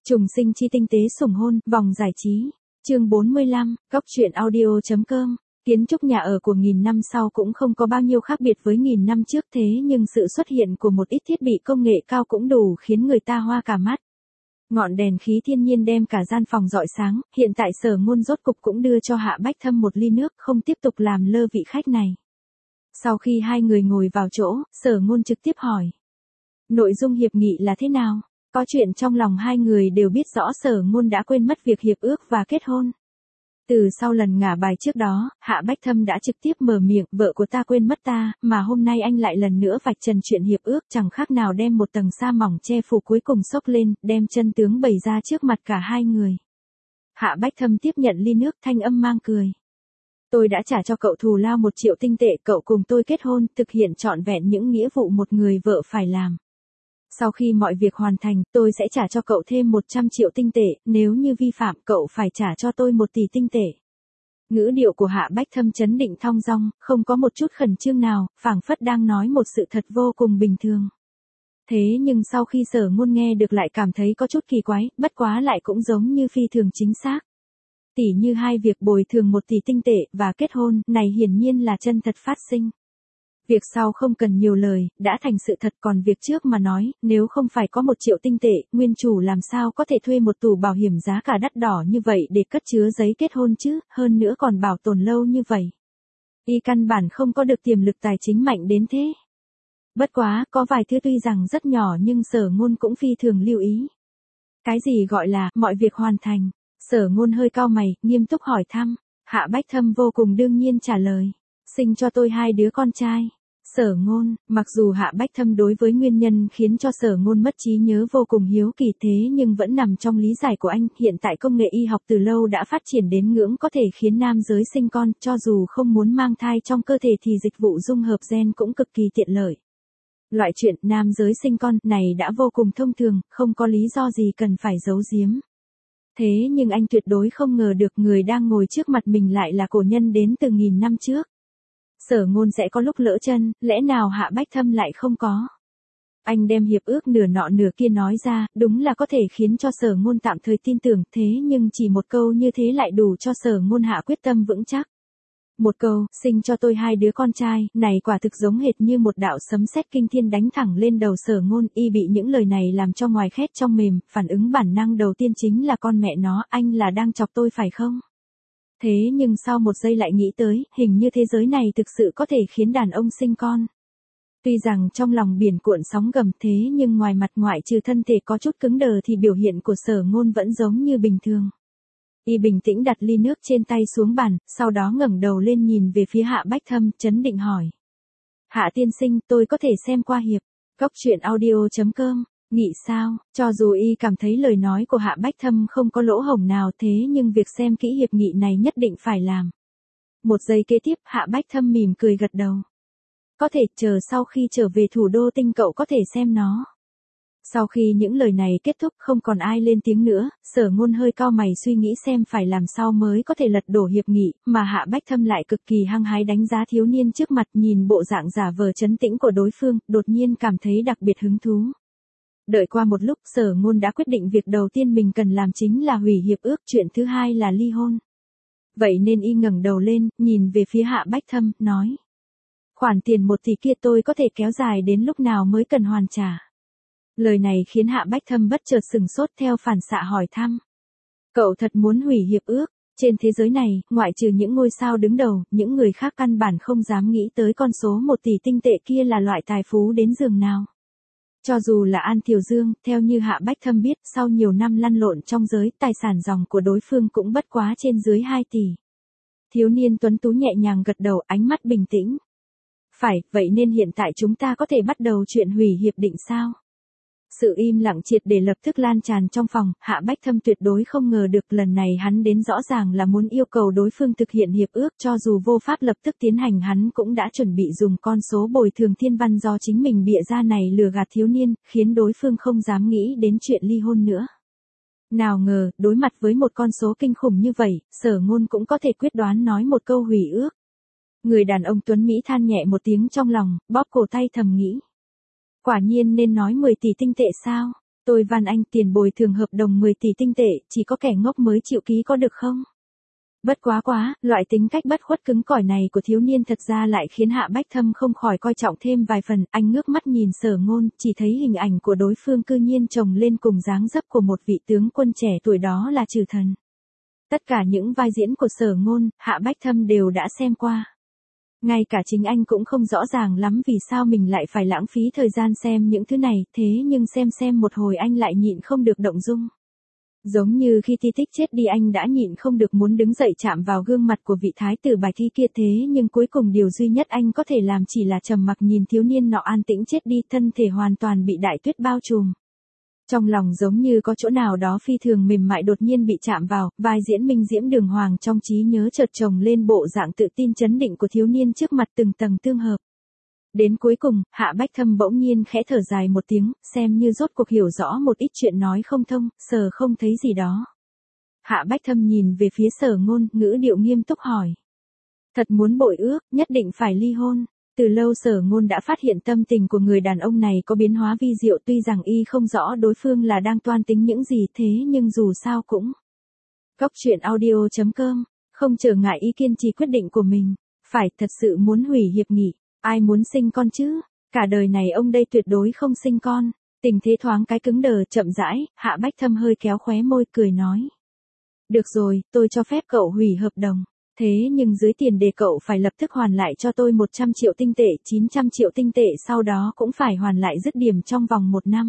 Trùng sinh chi tinh tế sủng hôn, vòng giải trí. Chương 45, Góc truyện audio.com. Kiến trúc nhà ở của nghìn năm sau cũng không có bao nhiêu khác biệt với nghìn năm trước, thế nhưng sự xuất hiện của một ít thiết bị công nghệ cao cũng đủ khiến người ta hoa cả mắt. Ngọn đèn khí thiên nhiên đem cả gian phòng rọi sáng, hiện tại Sở Ngôn rốt cục cũng đưa cho Hạ Bách Thâm một ly nước, không tiếp tục làm lơ vị khách này. Sau khi hai người ngồi vào chỗ, Sở Ngôn trực tiếp hỏi. Nội dung hiệp nghị là thế nào? Có chuyện trong lòng hai người đều biết rõ, Sở Ngôn đã quên mất việc hiệp ước và kết hôn. Từ sau lần ngả bài trước đó, Hạ Bách Thâm đã trực tiếp mở miệng, vợ của ta quên mất ta, mà hôm nay anh lại lần nữa vạch trần chuyện hiệp ước, chẳng khác nào đem một tầng sa mỏng che phủ cuối cùng xốc lên, đem chân tướng bày ra trước mặt cả hai người. Hạ Bách Thâm tiếp nhận ly nước, thanh âm mang cười. Tôi đã trả cho cậu thù lao 1 triệu tinh tệ, cậu cùng tôi kết hôn, thực hiện trọn vẹn những nghĩa vụ một người vợ phải làm. Sau khi mọi việc hoàn thành, tôi sẽ trả cho cậu thêm 100 triệu tinh tệ, nếu như vi phạm cậu phải trả cho tôi 1 tỷ tinh tệ. Ngữ điệu của Hạ Bách Thâm trấn định thong dong, không có một chút khẩn trương nào, phảng phất đang nói một sự thật vô cùng bình thường. Thế nhưng sau khi Sở Ngôn nghe được lại cảm thấy có chút kỳ quái, bất quá lại cũng giống như phi thường chính xác. Tỉ như hai việc bồi thường 1 tỷ tinh tệ và kết hôn, này hiển nhiên là chân thật phát sinh. Việc sau không cần nhiều lời, đã thành sự thật, còn việc trước mà nói, nếu không phải có 1 triệu tinh tệ, nguyên chủ làm sao có thể thuê một tủ bảo hiểm giá cả đắt đỏ như vậy để cất chứa giấy kết hôn chứ, hơn nữa còn bảo tồn lâu như vậy. Y căn bản không có được tiềm lực tài chính mạnh đến thế. Bất quá, có vài thứ tuy rằng rất nhỏ nhưng Sở Ngôn cũng phi thường lưu ý. Cái gì gọi là, mọi việc hoàn thành? Sở Ngôn hơi cau mày, nghiêm túc hỏi thăm. Hạ Bách Thâm vô cùng đương nhiên trả lời. Sinh cho tôi 2 đứa con trai. Sở Ngôn, mặc dù Hạ Bách Thâm đối với nguyên nhân khiến cho Sở Ngôn mất trí nhớ vô cùng hiếu kỳ, thế nhưng vẫn nằm trong lý giải của anh, hiện tại công nghệ y học từ lâu đã phát triển đến ngưỡng có thể khiến nam giới sinh con, cho dù không muốn mang thai trong cơ thể thì dịch vụ dung hợp gen cũng cực kỳ tiện lợi. Loại chuyện nam giới sinh con này đã vô cùng thông thường, không có lý do gì cần phải giấu giếm. Thế nhưng anh tuyệt đối không ngờ được người đang ngồi trước mặt mình lại là cổ nhân đến từ nghìn năm trước. Sở Ngôn sẽ có lúc lỡ chân, lẽ nào Hạ Bách Thâm lại không có? Anh đem hiệp ước nửa nọ nửa kia nói ra, đúng là có thể khiến cho Sở Ngôn tạm thời tin tưởng, thế nhưng chỉ một câu như thế lại đủ cho Sở Ngôn hạ quyết tâm vững chắc. Một câu, sinh cho tôi 2 đứa con trai, này quả thực giống hệt như một đạo sấm sét kinh thiên đánh thẳng lên đầu Sở Ngôn, y bị những lời này làm cho ngoài khét trong mềm, phản ứng bản năng đầu tiên chính là con mẹ nó, anh là đang chọc tôi phải không? Thế nhưng sau một giây lại nghĩ tới, hình như thế giới này thực sự có thể khiến đàn ông sinh con. Tuy rằng trong lòng biển cuộn sóng gầm, thế nhưng ngoài mặt ngoại trừ thân thể có chút cứng đờ thì biểu hiện của Sở Ngôn vẫn giống như bình thường. Y bình tĩnh đặt ly nước trên tay xuống bàn, sau đó ngẩng đầu lên nhìn về phía Hạ Bách Thâm, trấn định hỏi. Hạ tiên sinh, tôi có thể xem qua hiệp. Góc truyện audio.com. Nghị sao? Cho dù y cảm thấy lời nói của Hạ Bách Thâm không có lỗ hổng nào, thế nhưng việc xem kỹ hiệp nghị này nhất định phải làm. Một giây kế tiếp, Hạ Bách Thâm mỉm cười gật đầu. Có thể, chờ sau khi trở về thủ đô tinh cậu có thể xem nó. Sau khi những lời này kết thúc không còn ai lên tiếng nữa, Sở Ngôn hơi cau mày suy nghĩ xem phải làm sao mới có thể lật đổ hiệp nghị, mà Hạ Bách Thâm lại cực kỳ hăng hái đánh giá thiếu niên trước mặt, nhìn bộ dạng giả vờ trấn tĩnh của đối phương, đột nhiên cảm thấy đặc biệt hứng thú. Đợi qua một lúc, Sở Ngôn đã quyết định việc đầu tiên mình cần làm chính là hủy hiệp ước, chuyện thứ hai là ly hôn. Vậy nên y ngẩng đầu lên, nhìn về phía Hạ Bách Thâm, nói. Khoản tiền 1 tỷ kia tôi có thể kéo dài đến lúc nào mới cần hoàn trả? Lời này khiến Hạ Bách Thâm bất chợt sửng sốt, theo phản xạ hỏi thăm. Cậu thật muốn hủy hiệp ước? Trên thế giới này, ngoại trừ những ngôi sao đứng đầu, những người khác căn bản không dám nghĩ tới con số 1 tỷ tinh tệ kia là loại tài phú đến giường nào. Cho dù là An Thiều Dương, theo như Hạ Bách Thâm biết, sau nhiều năm lăn lộn trong giới, tài sản ròng của đối phương cũng bất quá trên dưới 2 tỷ. Thiếu niên tuấn tú nhẹ nhàng gật đầu, ánh mắt bình tĩnh. Phải, vậy nên hiện tại chúng ta có thể bắt đầu chuyện hủy hiệp định sao? Sự im lặng triệt để lập tức lan tràn trong phòng, Hạ Bách Thâm tuyệt đối không ngờ được lần này hắn đến rõ ràng là muốn yêu cầu đối phương thực hiện hiệp ước, cho dù vô pháp lập tức tiến hành hắn cũng đã chuẩn bị dùng con số bồi thường thiên văn do chính mình bịa ra này lừa gạt thiếu niên, khiến đối phương không dám nghĩ đến chuyện ly hôn nữa. Nào ngờ, đối mặt với một con số kinh khủng như vậy, Sở Ngôn cũng có thể quyết đoán nói một câu hủy ước. Người đàn ông tuấn Mỹ than nhẹ một tiếng trong lòng, bóp cổ tay thầm nghĩ. Quả nhiên nên nói 10 tỷ tinh tệ sao? Tôi van anh tiền bồi thường hợp đồng 10 tỷ tinh tệ, chỉ có kẻ ngốc mới chịu ký có được không? Bất quá, loại tính cách bất khuất cứng cỏi này của thiếu niên thật ra lại khiến Hạ Bách Thâm không khỏi coi trọng thêm vài phần, anh ngước mắt nhìn Sở Ngôn, chỉ thấy hình ảnh của đối phương cư nhiên chồng lên cùng dáng dấp của một vị tướng quân trẻ tuổi đó là Trừ Thần. Tất cả những vai diễn của Sở Ngôn, Hạ Bách Thâm đều đã xem qua. Ngay cả chính anh cũng không rõ ràng lắm vì sao mình lại phải lãng phí thời gian xem những thứ này, thế nhưng xem một hồi anh lại nhịn không được động dung. Giống như khi Ti Tích chết đi anh đã nhịn không được muốn đứng dậy chạm vào gương mặt của vị thái tử Bạch Thi kia, thế nhưng cuối cùng điều duy nhất anh có thể làm chỉ là trầm mặc nhìn thiếu niên nọ an tĩnh chết đi, thân thể hoàn toàn bị đại tuyết bao trùm. Trong lòng giống như có chỗ nào đó phi thường mềm mại đột nhiên bị chạm vào, vai diễn minh diễm đường hoàng trong trí nhớ chợt chồng lên bộ dạng tự tin chấn định của thiếu niên trước mặt từng tầng tương hợp. Đến cuối cùng, Hạ Bách Thâm bỗng nhiên khẽ thở dài một tiếng, xem như rốt cuộc hiểu rõ một ít chuyện nói không thông, Sở không thấy gì đó. Hạ Bách Thâm nhìn về phía Sở Ngôn, ngữ điệu nghiêm túc hỏi. Thật muốn bội ước, nhất định phải ly hôn. Từ lâu Sở Ngôn đã phát hiện tâm tình của người đàn ông này có biến hóa vi diệu, tuy rằng y không rõ đối phương là đang toan tính những gì, thế nhưng dù sao cũng. Cóc truyện audio.com, không trở ngại ý kiên trì quyết định của mình, phải thật sự muốn hủy hiệp nghị. Ai muốn sinh con chứ? Cả đời này ông đây tuyệt đối không sinh con. Tình thế thoáng cái cứng đờ, chậm rãi, Hạ Bách Thâm hơi kéo khóe môi cười nói. Được rồi, tôi cho phép cậu hủy hợp đồng. Thế nhưng dưới tiền đề cậu phải lập tức hoàn lại cho tôi 100 triệu tinh tệ, 900 triệu tinh tệ, sau đó cũng phải hoàn lại dứt điểm trong vòng 1 năm.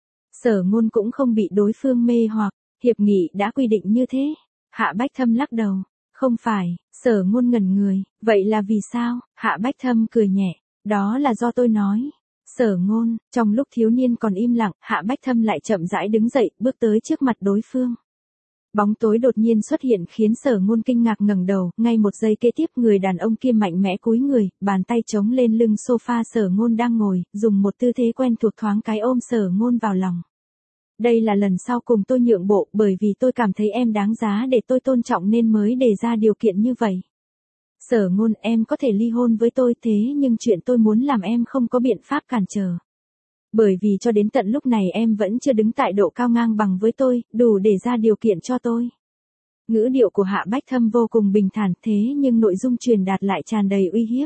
Sở Ngôn cũng không bị đối phương mê hoặc, hiệp nghị đã quy định như thế. Hạ Bách Thâm lắc đầu. Không phải, Sở Ngôn ngẩn người, vậy là vì sao? Hạ Bách Thâm cười nhẹ, đó là do tôi nói. Sở Ngôn, trong lúc thiếu niên còn im lặng, Hạ Bách Thâm lại chậm rãi đứng dậy, bước tới trước mặt đối phương. Bóng tối đột nhiên xuất hiện khiến Sở Ngôn kinh ngạc ngẩng đầu, ngay một giây kế tiếp người đàn ông kia mạnh mẽ cúi người, bàn tay chống lên lưng sofa Sở Ngôn đang ngồi, dùng một tư thế quen thuộc thoáng cái ôm Sở Ngôn vào lòng. Đây là lần sau cùng tôi nhượng bộ, bởi vì tôi cảm thấy em đáng giá để tôi tôn trọng nên mới đề ra điều kiện như vậy. Sở Ngôn, em có thể ly hôn với tôi, thế nhưng chuyện tôi muốn làm em không có biện pháp cản trở. Bởi vì cho đến tận lúc này em vẫn chưa đứng tại độ cao ngang bằng với tôi, đủ để ra điều kiện cho tôi. Ngữ điệu của Hạ Bách Thâm vô cùng bình thản, thế nhưng nội dung truyền đạt lại tràn đầy uy hiếp.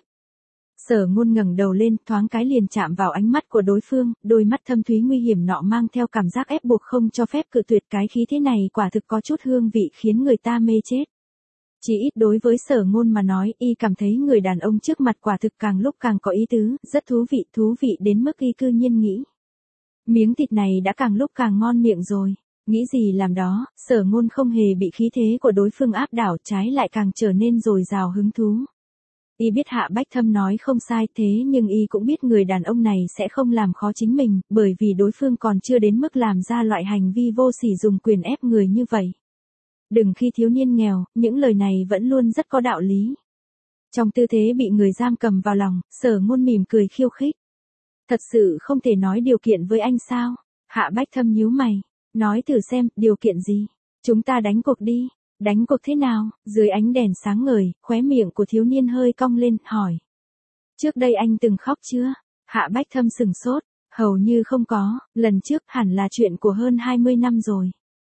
Sở Ngôn ngẩng đầu lên, thoáng cái liền chạm vào ánh mắt của đối phương, đôi mắt thâm thúy nguy hiểm nọ mang theo cảm giác ép buộc không cho phép cự tuyệt, cái khí thế này quả thực có chút hương vị khiến người ta mê chết. Chỉ ít đối với Sở Ngôn mà nói, y cảm thấy người đàn ông trước mặt quả thực càng lúc càng có ý tứ, rất thú vị đến mức y cư nhiên nghĩ. Miếng thịt này đã càng lúc càng ngon miệng rồi, nghĩ gì làm đó, Sở Ngôn không hề bị khí thế của đối phương áp đảo, trái lại càng trở nên dồi dào hứng thú. Y biết Hạ Bách Thâm nói không sai, thế nhưng y cũng biết người đàn ông này sẽ không làm khó chính mình, bởi vì đối phương còn chưa đến mức làm ra loại hành vi vô sỉ dùng quyền ép người như vậy. Đừng khi thiếu niên nghèo, những lời này vẫn luôn rất có đạo lý. Trong tư thế bị người giam cầm vào lòng, Sở Ngôn mỉm cười khiêu khích. Thật sự không thể nói điều kiện với anh sao? Hạ Bách Thâm nhíu mày, nói thử xem, điều kiện gì? Chúng ta đánh cuộc đi. Đánh cuộc thế nào? Dưới ánh đèn sáng ngời, khóe miệng của thiếu niên hơi cong lên, hỏi. Trước đây anh từng khóc chưa? Hạ Bách Thâm sừng sốt, hầu như không có, lần trước hẳn là chuyện của hơn 20 năm rồi.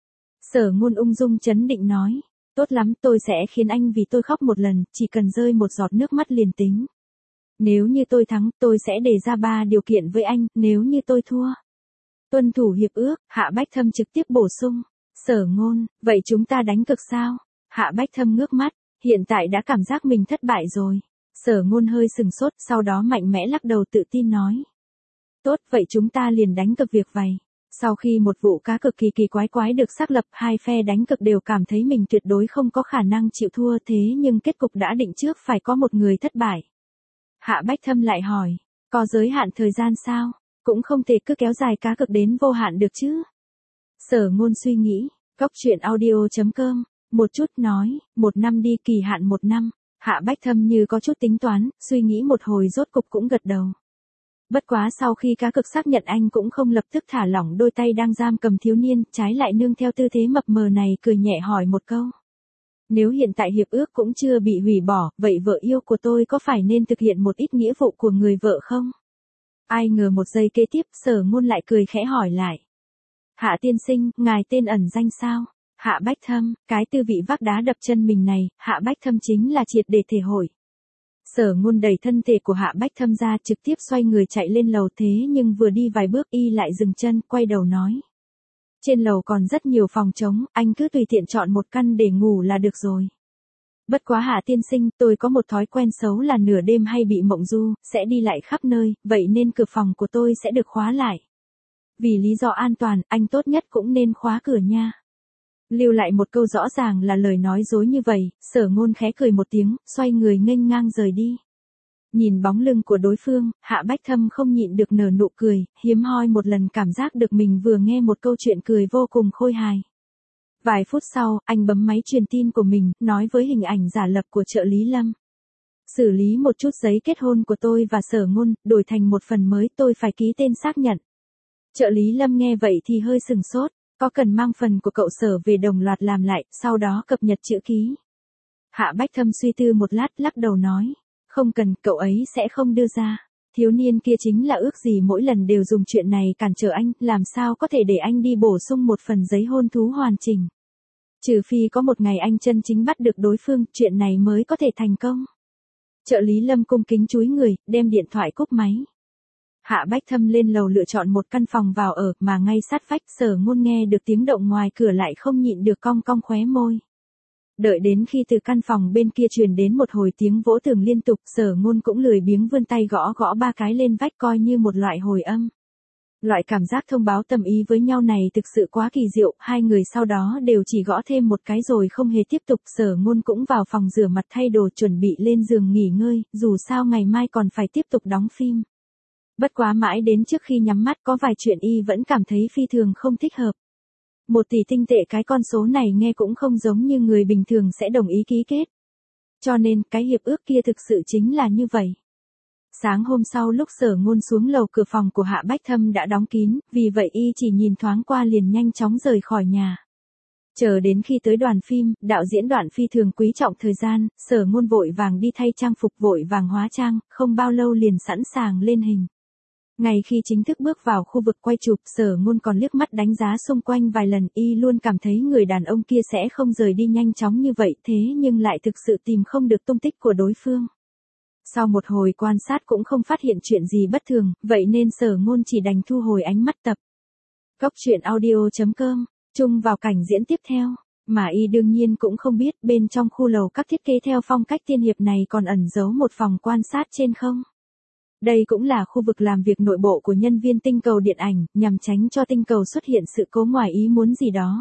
Sở Ngôn ung dung trấn định nói, tốt lắm, tôi sẽ khiến anh vì tôi khóc một lần, chỉ cần rơi một giọt nước mắt liền tính. Nếu như tôi thắng, tôi sẽ đề ra 3 điều kiện với anh, nếu như tôi thua. Tuân thủ hiệp ước, Hạ Bách Thâm trực tiếp bổ sung. Sở Ngôn, vậy chúng ta đánh cược sao? Hạ Bách Thâm ngước mắt, hiện tại đã cảm giác mình thất bại rồi. Sở Ngôn hơi sừng sốt, sau đó mạnh mẽ lắc đầu tự tin nói. Tốt, vậy chúng ta liền đánh cược việc vầy. Sau khi một vụ cá cực kỳ quái được xác lập, hai phe đánh cược đều cảm thấy mình tuyệt đối không có khả năng chịu thua, thế nhưng kết cục đã định trước phải có một người thất bại. Hạ Bách Thâm lại hỏi, có giới hạn thời gian sao? Cũng không thể cứ kéo dài cá cược đến vô hạn được chứ? Sở Ngôn suy nghĩ, cóc truyện audio.com, một chút nói, 1 năm đi, kỳ hạn 1 năm. Hạ Bách Thâm như có chút tính toán, suy nghĩ một hồi rốt cục cũng gật đầu. Bất quá sau khi cá cược xác nhận anh cũng không lập tức thả lỏng đôi tay đang giam cầm thiếu niên, trái lại nương theo tư thế mập mờ này cười nhẹ hỏi một câu. Nếu hiện tại hiệp ước cũng chưa bị hủy bỏ, vậy vợ yêu của tôi có phải nên thực hiện một ít nghĩa vụ của người vợ không? Ai ngờ một giây kế tiếp Sở Ngôn lại cười khẽ hỏi lại. Hạ tiên sinh, ngài tên ẩn danh sao? Hạ Bách Thâm, cái tư vị vác đá đập chân mình này, Hạ Bách Thâm chính là triệt để thể hội. Sở Ngôn đẩy thân thể của Hạ Bách Thâm ra trực tiếp xoay người chạy lên lầu thế nhưng vừa đi vài bước y lại dừng chân, quay đầu nói. Trên lầu còn rất nhiều phòng trống, anh cứ tùy tiện chọn một căn để ngủ là được rồi. Bất quá Hạ tiên sinh, tôi có một thói quen xấu là nửa đêm hay bị mộng du, sẽ đi lại khắp nơi, vậy nên cửa phòng của tôi sẽ được khóa lại. Vì lý do an toàn, anh tốt nhất cũng nên khóa cửa nha. Lưu lại một câu rõ ràng là lời nói dối như vậy, Sở Ngôn khẽ cười một tiếng, xoay người nghênh ngang rời đi. Nhìn bóng lưng của đối phương, Hạ Bách Thâm không nhịn được nở nụ cười, hiếm hoi một lần cảm giác được mình vừa nghe một câu chuyện cười vô cùng khôi hài. Vài phút sau, anh bấm máy truyền tin của mình, nói với hình ảnh giả lập của trợ lý Lâm. Xử lý một chút giấy kết hôn của tôi và Sở Ngôn, đổi thành một phần mới tôi phải ký tên xác nhận. Trợ lý Lâm nghe vậy thì hơi sừng sốt, có cần mang phần của cậu Sở về đồng loạt làm lại, sau đó cập nhật chữ ký. Hạ Bách Thâm suy tư một lát lắc đầu nói, không cần, cậu ấy sẽ không đưa ra. Thiếu niên kia chính là ước gì mỗi lần đều dùng chuyện này cản trở anh, làm sao có thể để anh đi bổ sung một phần giấy hôn thú hoàn chỉnh. Trừ phi có một ngày anh chân chính bắt được đối phương, chuyện này mới có thể thành công. Trợ lý Lâm cung kính chúi người, đem điện thoại cúp máy. Hạ Bách Thâm lên lầu lựa chọn một căn phòng vào ở, mà ngay sát vách Sở Ngôn nghe được tiếng động ngoài cửa lại không nhịn được cong cong khóe môi. Đợi đến khi từ căn phòng bên kia truyền đến một hồi tiếng vỗ tường liên tục, Sở Ngôn cũng lười biếng vươn tay gõ gõ 3 cái lên vách coi như một loại hồi âm. Loại cảm giác thông báo tâm ý với nhau này thực sự quá kỳ diệu, hai người sau đó đều chỉ gõ thêm một cái rồi không hề tiếp tục. Sở Ngôn cũng vào phòng rửa mặt thay đồ chuẩn bị lên giường nghỉ ngơi, dù sao ngày mai còn phải tiếp tục đóng phim. Bất quá mãi đến trước khi nhắm mắt có vài chuyện y vẫn cảm thấy phi thường không thích hợp. 1 tỷ tinh tệ, cái con số này nghe cũng không giống như người bình thường sẽ đồng ý ký kết. Cho nên cái hiệp ước kia thực sự chính là như vậy. Sáng hôm sau lúc Sở Ngôn xuống lầu, cửa phòng của Hạ Bách Thâm đã đóng kín, vì vậy y chỉ nhìn thoáng qua liền nhanh chóng rời khỏi nhà. Chờ đến khi tới đoàn phim, đạo diễn Đoạn phi thường quý trọng thời gian, Sở Ngôn vội vàng đi thay trang phục, vội vàng hóa trang, không bao lâu liền sẵn sàng lên hình. Ngay khi chính thức bước vào khu vực quay chụp, Sở Ngôn còn liếc mắt đánh giá xung quanh vài lần, y luôn cảm thấy người đàn ông kia sẽ không rời đi nhanh chóng như vậy, thế nhưng lại thực sự tìm không được tung tích của đối phương. Sau một hồi quan sát cũng không phát hiện chuyện gì bất thường, vậy nên Sở Ngôn chỉ đành thu hồi ánh mắt tập. Góc truyện audio.com, chung vào cảnh diễn tiếp theo, mà y đương nhiên cũng không biết bên trong khu lầu các thiết kế theo phong cách tiên hiệp này còn ẩn giấu một phòng quan sát trên không. Đây cũng là khu vực làm việc nội bộ của nhân viên tinh cầu điện ảnh, nhằm tránh cho tinh cầu xuất hiện sự cố ngoài ý muốn gì đó.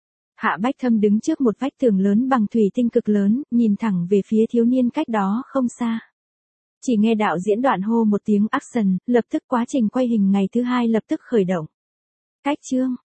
Hạ Bách Thâm đứng trước một vách tường lớn bằng thủy tinh cực lớn, nhìn thẳng về phía thiếu niên cách đó không xa. Chỉ nghe đạo diễn Đoạn hô một tiếng action, lập tức quá trình quay hình ngày thứ 2 lập tức khởi động. Cách chương